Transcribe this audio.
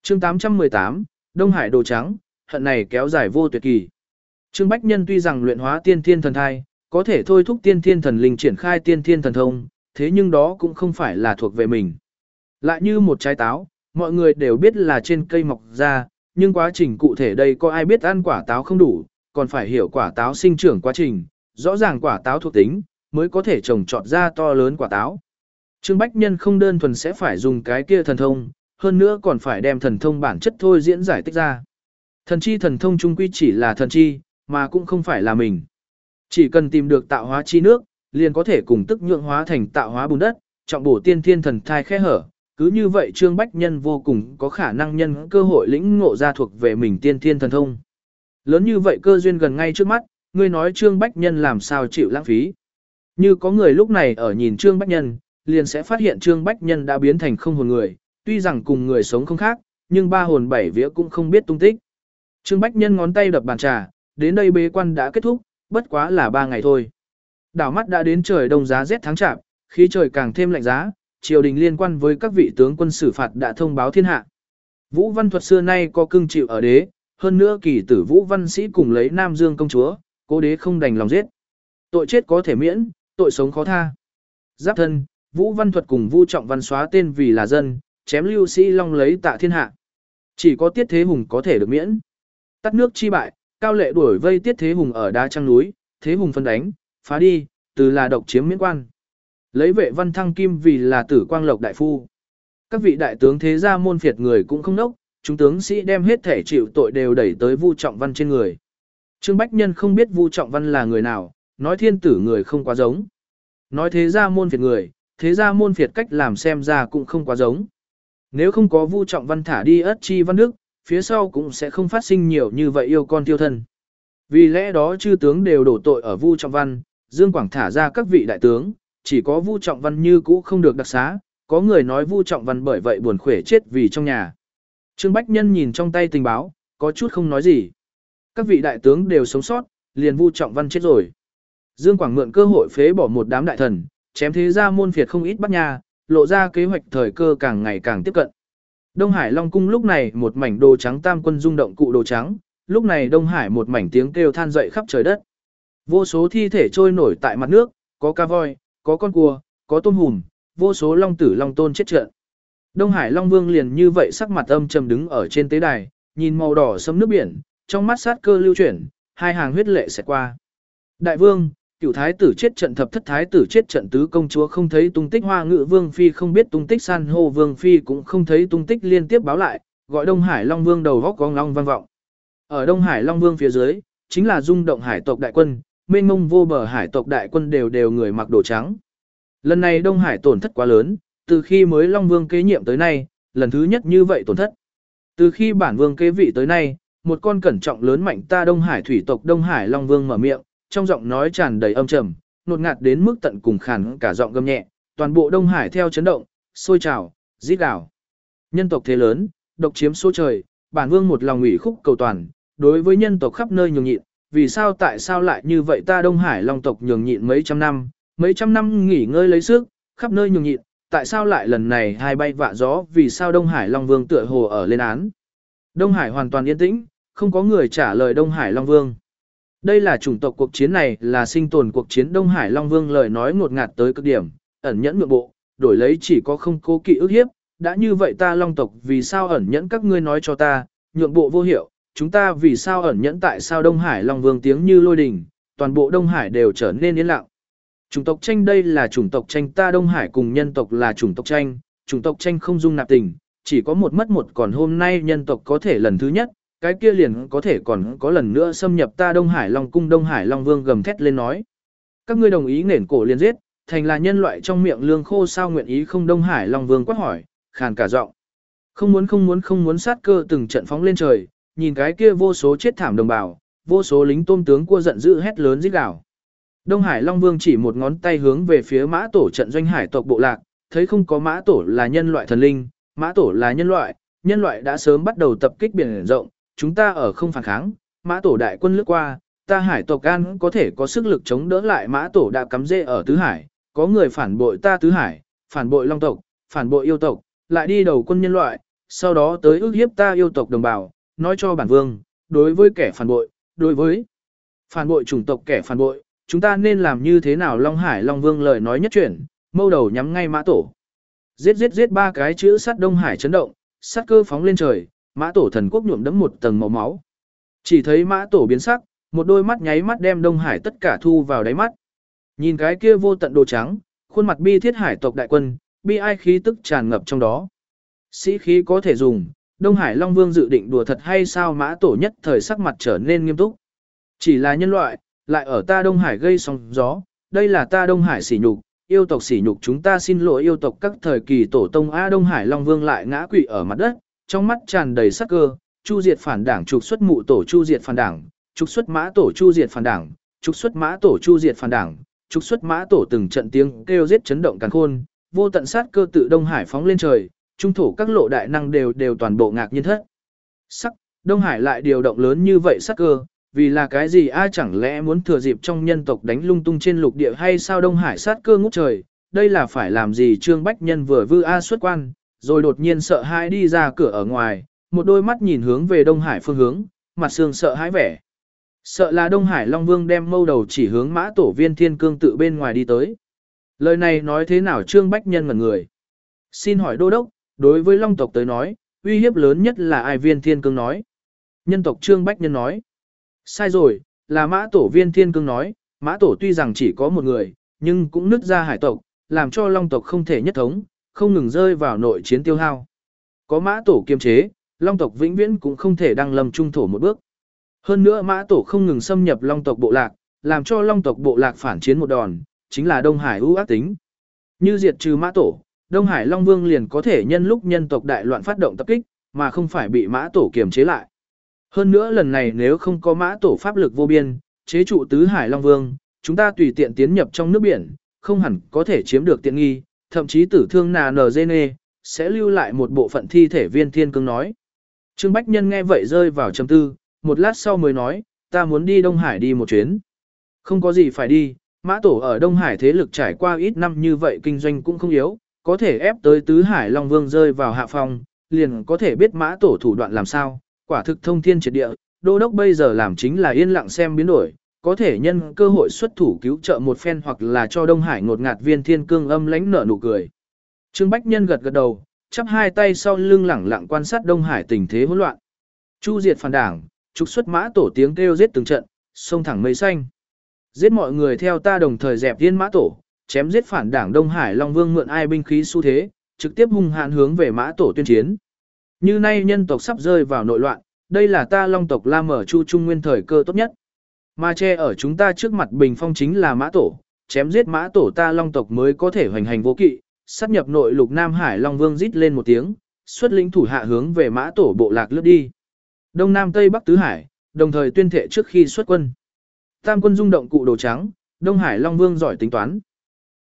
Chương 818, Đông Hải đồ trắng, hận này kéo dài vô tuyệt kỳ. Trương Bách Nhân tuy rằng luyện hóa tiên thiên thần thai, có thể thôi thúc tiên thiên thần linh triển khai tiên thiên thần thông, thế nhưng đó cũng không phải là thuộc về mình. Lại như một trái táo, mọi người đều biết là trên cây mọc ra, nhưng quá trình cụ thể đây có ai biết ăn quả táo không đủ, còn phải hiểu quả táo sinh trưởng quá trình, rõ ràng quả táo thuộc tính, mới có thể trồng trọt ra to lớn quả táo. Trương Bách Nhân không đơn thuần sẽ phải dùng cái kia thần thông, hơn nữa còn phải đem thần thông bản chất thôi diễn giải tích ra. Thần chi thần thông chung quy chỉ là thần chi, mà cũng không phải là mình. Chỉ cần tìm được tạo hóa chi nước, liền có thể cùng tức nhượng hóa thành tạo hóa bùn đất, trọng bổ tiên thiên thần thai khe hở. Cứ như vậy Trương Bách Nhân vô cùng có khả năng nhân cơ hội lĩnh ngộ ra thuộc về mình tiên thiên thần thông. Lớn như vậy cơ duyên gần ngay trước mắt, ngươi nói Trương Bách Nhân làm sao chịu lãng phí. Như có người lúc này ở nhìn Trương Bách Nhân, liền sẽ phát hiện Trương Bách Nhân đã biến thành không hồn người, tuy rằng cùng người sống không khác, nhưng ba hồn bảy vía cũng không biết tung tích. Trương Bách Nhân ngón tay đập bàn trà, đến đây bế quan đã kết thúc, bất quá là 3 ngày thôi. Đảo mắt đã đến trời đông giá rét tháng chạp, khí trời càng thêm lạnh giá, triều đình liên quan với các vị tướng quân xử phạt đã thông báo thiên hạ. Vũ Văn Thuật xưa nay có cưng chịu ở đế, hơn nữa kỳ tử Vũ Văn Sĩ cùng lấy Nam Dương công chúa, cố đế không đành lòng giết. Tội chết có thể miễn, tội sống khó tha. Giáp thân, Vũ Văn Thuật cùng Vu Trọng Văn xóa tên vì là dân, chém Lưu Sĩ Long lấy tạ thiên hạ. Chỉ có Tiết Thế Hùng có thể được miễn. Tắt nước chi bại, Cao Lệ đuổi vây Tiết Thế Hùng ở đá trăng núi, Thế Hùng phân đánh, phá đi, từ là độc chiếm miễn quan. Lấy Vệ Văn thăng kim vì là Tử Quang Lộc đại phu. Các vị đại tướng thế gia môn phiệt người cũng không nốc, chúng tướng sĩ đem hết thể chịu tội đều đẩy tới Vu Trọng Văn trên người. Trương Bách Nhân không biết Vu Trọng Văn là người nào, nói thiên tử người không quá giống. Nói thế gia môn phiệt người, thế gia môn phiệt cách làm xem ra cũng không quá giống. Nếu không có Vu Trọng Văn thả đi Ất Chi Văn Đức, phía sau cũng sẽ không phát sinh nhiều như vậy yêu con tiêu thân. Vì lẽ đó chư tướng đều đổ tội ở Vu Trọng Văn, Dương Quảng thả ra các vị đại tướng, chỉ có Vu Trọng Văn như cũ không được đặc xá, có người nói Vu Trọng Văn bởi vậy buồn khỏe chết vì trong nhà. Trương Bách Nhân nhìn trong tay tình báo, có chút không nói gì. Các vị đại tướng đều sống sót, liền Vu Trọng Văn chết rồi. Dương Quảng mượn cơ hội phế bỏ một đám đại thần, chém thế gia môn phiệt không ít bắt nhà, lộ ra kế hoạch thời cơ càng ngày càng tiếp cận. Đông Hải Long Cung lúc này một mảnh đồ trắng tam quân rung động cụ đồ trắng, lúc này Đông Hải một mảnh tiếng kêu than dậy khắp trời đất. Vô số thi thể trôi nổi tại mặt nước, có cá voi, có con cua, có tôm hùm, vô số long tử long tôn chết trận. Đông Hải Long Vương liền như vậy sắc mặt âm trầm đứng ở trên tế đài, nhìn màu đỏ sẫm nước biển, trong mắt sát cơ lưu chuyển, hai hàng huyết lệ sẽ qua. Đại vương, cửu thái tử chết trận, thập thất thái tử chết trận, tứ công chúa không thấy tung tích, Hoa Ngự Vương phi không biết tung tích, San hô Vương phi cũng không thấy tung tích, liên tiếp báo lại, gọi Đông Hải Long Vương đầu góc gong long vang vọng. Ở Đông Hải Long Vương phía dưới, chính là rung động hải tộc đại quân, mênh mông vô bờ hải tộc đại quân đều người mặc đồ trắng. Lần này Đông Hải tổn thất quá lớn, từ khi mới Long Vương kế nhiệm tới nay, lần thứ nhất như vậy tổn thất. Từ khi bản vương kế vị tới nay, một con cẩn trọng lớn mạnh ta Đông Hải thủy tộc Đông Hải Long Vương mở miệng, trong giọng nói tràn đầy âm trầm, nột ngạt đến mức tận cùng khàn cả giọng gầm nhẹ, toàn bộ Đông Hải theo chấn động, sôi trào, rít gào. Nhân tộc thế lớn, độc chiếm số trời, bản vương một lòng ủy khúc cầu toàn, đối với nhân tộc khắp nơi nhường nhịn, vì sao tại sao lại như vậy ta Đông Hải Long tộc nhường nhịn mấy trăm năm nghỉ ngơi lấy sức, khắp nơi nhường nhịn, tại sao lại lần này hai bay vạ gió, vì sao Đông Hải Long Vương tựa hồ ở lên án. Đông Hải hoàn toàn yên tĩnh, không có người trả lời Đông Hải Long Vương. Đây là chủng tộc cuộc chiến này là sinh tồn cuộc chiến. Đông Hải Long Vương lời nói ngột ngạt tới cực điểm, ẩn nhẫn nhượng bộ, đổi lấy chỉ có không cố kỵ ức hiếp, đã như vậy ta Long tộc vì sao ẩn nhẫn, các ngươi nói cho ta, nhượng bộ vô hiệu, chúng ta vì sao ẩn nhẫn, tại sao Đông Hải Long Vương tiếng như lôi đình, toàn bộ Đông Hải đều trở nên yên lặng. Chủng tộc tranh, đây là chủng tộc tranh, ta Đông Hải cùng nhân tộc là chủng tộc tranh không dung nạp tình, chỉ có một mất một, còn hôm nay nhân tộc có thể lần thứ nhất, cái kia liền có thể còn có lần nữa xâm nhập ta Đông Hải Long cung. Đông Hải Long Vương gầm thét lên nói, các ngươi đồng ý nền cổ liền giết, thành là nhân loại trong miệng lương khô sao nguyện ý không? Đông Hải Long Vương quát hỏi, khàn cả giọng, không muốn, sát cơ từng trận phóng lên trời, nhìn cái kia vô số chết thảm đồng bào, vô số lính tôm tướng cua giận dữ hét lớn rít gào. Đông Hải Long Vương chỉ một ngón tay hướng về phía mã tổ trận doanh hải tộc bộ lạc, thấy không có mã tổ là nhân loại thần linh, mã tổ là nhân loại đã sớm bắt đầu tập kích biển rộng, chúng ta ở không phản kháng, mã tổ đại quân lướt qua, ta hải tộc an có thể có sức lực chống đỡ lại, mã tổ đã cắm rễ ở tứ hải, có người phản bội ta tứ hải, phản bội long tộc, phản bội yêu tộc, lại đi đầu quân nhân loại, sau đó tới ức hiếp ta yêu tộc đồng bào, nói cho bản vương, đối với kẻ phản bội, đối với phản bội chủng tộc kẻ phản bội, chúng ta nên làm như thế nào? Long Hải Long Vương lời nói nhất chuyển, mâu đầu nhắm ngay Mã Tổ. Giết giết giết, ba cái chữ sát Đông Hải chấn động, sát cơ phóng lên trời, Mã Tổ thần quốc nhuộm đẫm một tầng màu máu. Chỉ thấy Mã Tổ biến sắc, một đôi mắt nháy mắt đem Đông Hải tất cả thu vào đáy mắt. Nhìn cái kia vô tận đồ trắng, khuôn mặt bi thiết hải tộc đại quân, bi ai khí tức tràn ngập trong đó. Sĩ khí có thể dùng, Đông Hải Long Vương dự định đùa thật hay sao? Mã Tổ nhất thời sắc mặt trở nên nghiêm túc. Chỉ là nhân loại, lại ở ta Đông Hải gây sóng gió, đây là ta Đông Hải sỉ nhục, yêu tộc sỉ nhục, chúng ta xin lỗi yêu tộc các thời kỳ tổ tông. Đông Hải Long Vương lại ngã quỵ ở mặt đất, trong mắt tràn đầy sắc cơ, chu diệt phản đảng, trục xuất mụ tổ, chu diệt phản đảng, trục xuất Mã Tổ, chu diệt phản đảng, trục xuất Mã Tổ, chu diệt phản đảng, trục xuất Mã Tổ. Từng trận tiếng kêu giết chấn động càn khôn, vô tận sát cơ tự Đông Hải phóng lên trời, trung thổ các lộ đại năng đều toàn bộ ngạc nhiên thất sắc. Đông Hải lại điều động lớn như vậy sát cơ, vì là cái gì? Chẳng lẽ muốn thừa dịp trong nhân tộc đánh lung tung trên lục địa hay sao? Đông Hải sát cơ ngút trời, đây là phải làm gì? Trương Bách Nhân vừa xuất quan, rồi đột nhiên sợ hãi đi ra cửa ở ngoài, một đôi mắt nhìn hướng về Đông Hải phương hướng, mặt sương sợ hãi vẻ. Sợ là Đông Hải Long Vương đem mâu đầu chỉ hướng Mã Tổ Viên Thiên Cương tự bên ngoài đi tới. Lời này nói thế nào? Trương Bách Nhân ngẩn người. Xin hỏi đô đốc, đối với Long tộc tới nói, uy hiếp lớn nhất là ai? Viên Thiên Cương nói. Nhân tộc. Trương Bách Nhân nói. Sai rồi, là Mã Tổ. Viên Thiên Cương nói. Mã Tổ tuy rằng chỉ có một người, nhưng cũng nứt ra hải tộc, làm cho Long tộc không thể nhất thống, không ngừng rơi vào nội chiến tiêu hao. Có Mã Tổ kiềm chế, Long tộc vĩnh viễn cũng không thể đăng lâm trung thổ một bước. Hơn nữa Mã Tổ không ngừng xâm nhập Long tộc bộ lạc, làm cho Long tộc bộ lạc phản chiến một đòn, chính là Đông Hải ưu ác tính. Như diệt trừ Mã Tổ, Đông Hải Long Vương liền có thể nhân lúc nhân tộc đại loạn phát động tập kích, mà không phải bị Mã Tổ kiềm chế lại. Hơn nữa lần này nếu không có Mã Tổ pháp lực vô biên, chế trụ tứ Hải Long Vương, chúng ta tùy tiện tiến nhập trong nước biển, không hẳn có thể chiếm được tiện nghi, thậm chí tử thương NGN, sẽ lưu lại một bộ phận thi thể. Viên Thiên Cương nói. Trương Bách Nhân nghe vậy rơi vào trầm tư, một lát sau mới nói, ta muốn đi Đông Hải đi một chuyến. Không có gì phải đi, Mã Tổ ở Đông Hải thế lực trải qua ít năm như vậy, kinh doanh cũng không yếu, có thể ép tới tứ Hải Long Vương rơi vào hạ phong, liền có thể biết Mã Tổ thủ đoạn làm sao, quả thực thông thiên triệt địa. Đô đốc bây giờ làm chính là yên lặng xem biến đổi, có thể nhân cơ hội xuất thủ cứu trợ một phen, hoặc là cho Đông Hải ngột ngạt. Viên Thiên Cương âm lãnh nở nụ cười. Trương Bách Nhân gật gật đầu, chắp hai tay sau lưng lẳng lặng quan sát Đông Hải tình thế hỗn loạn. Chu diệt phản đảng, trục xuất Mã Tổ, tiếng kêu giết từng trận, xông thẳng mây xanh. Giết mọi người theo ta, đồng thời dẹp Tiên Mã Tổ, chém giết phản đảng. Đông Hải Long Vương mượn ai binh khí xu thế, trực tiếp hung hãn hướng về Mã Tổ tuyên chiến. Như nay nhân tộc sắp rơi vào nội loạn, đây là ta Long tộc La Mở Chu Trung Nguyên thời cơ tốt nhất. Mà che ở chúng ta trước mặt bình phong chính là Mã Tổ, chém giết Mã Tổ ta Long tộc mới có thể hoành hành vô kỵ, sát nhập nội lục. Nam Hải Long Vương rít lên một tiếng, xuất lĩnh thủ hạ hướng về Mã Tổ bộ lạc lướt đi. Đông Nam Tây Bắc tứ hải, đồng thời tuyên thệ trước khi xuất quân. Tam quân rung động cụ đồ trắng, Đông Hải Long Vương giỏi tính toán.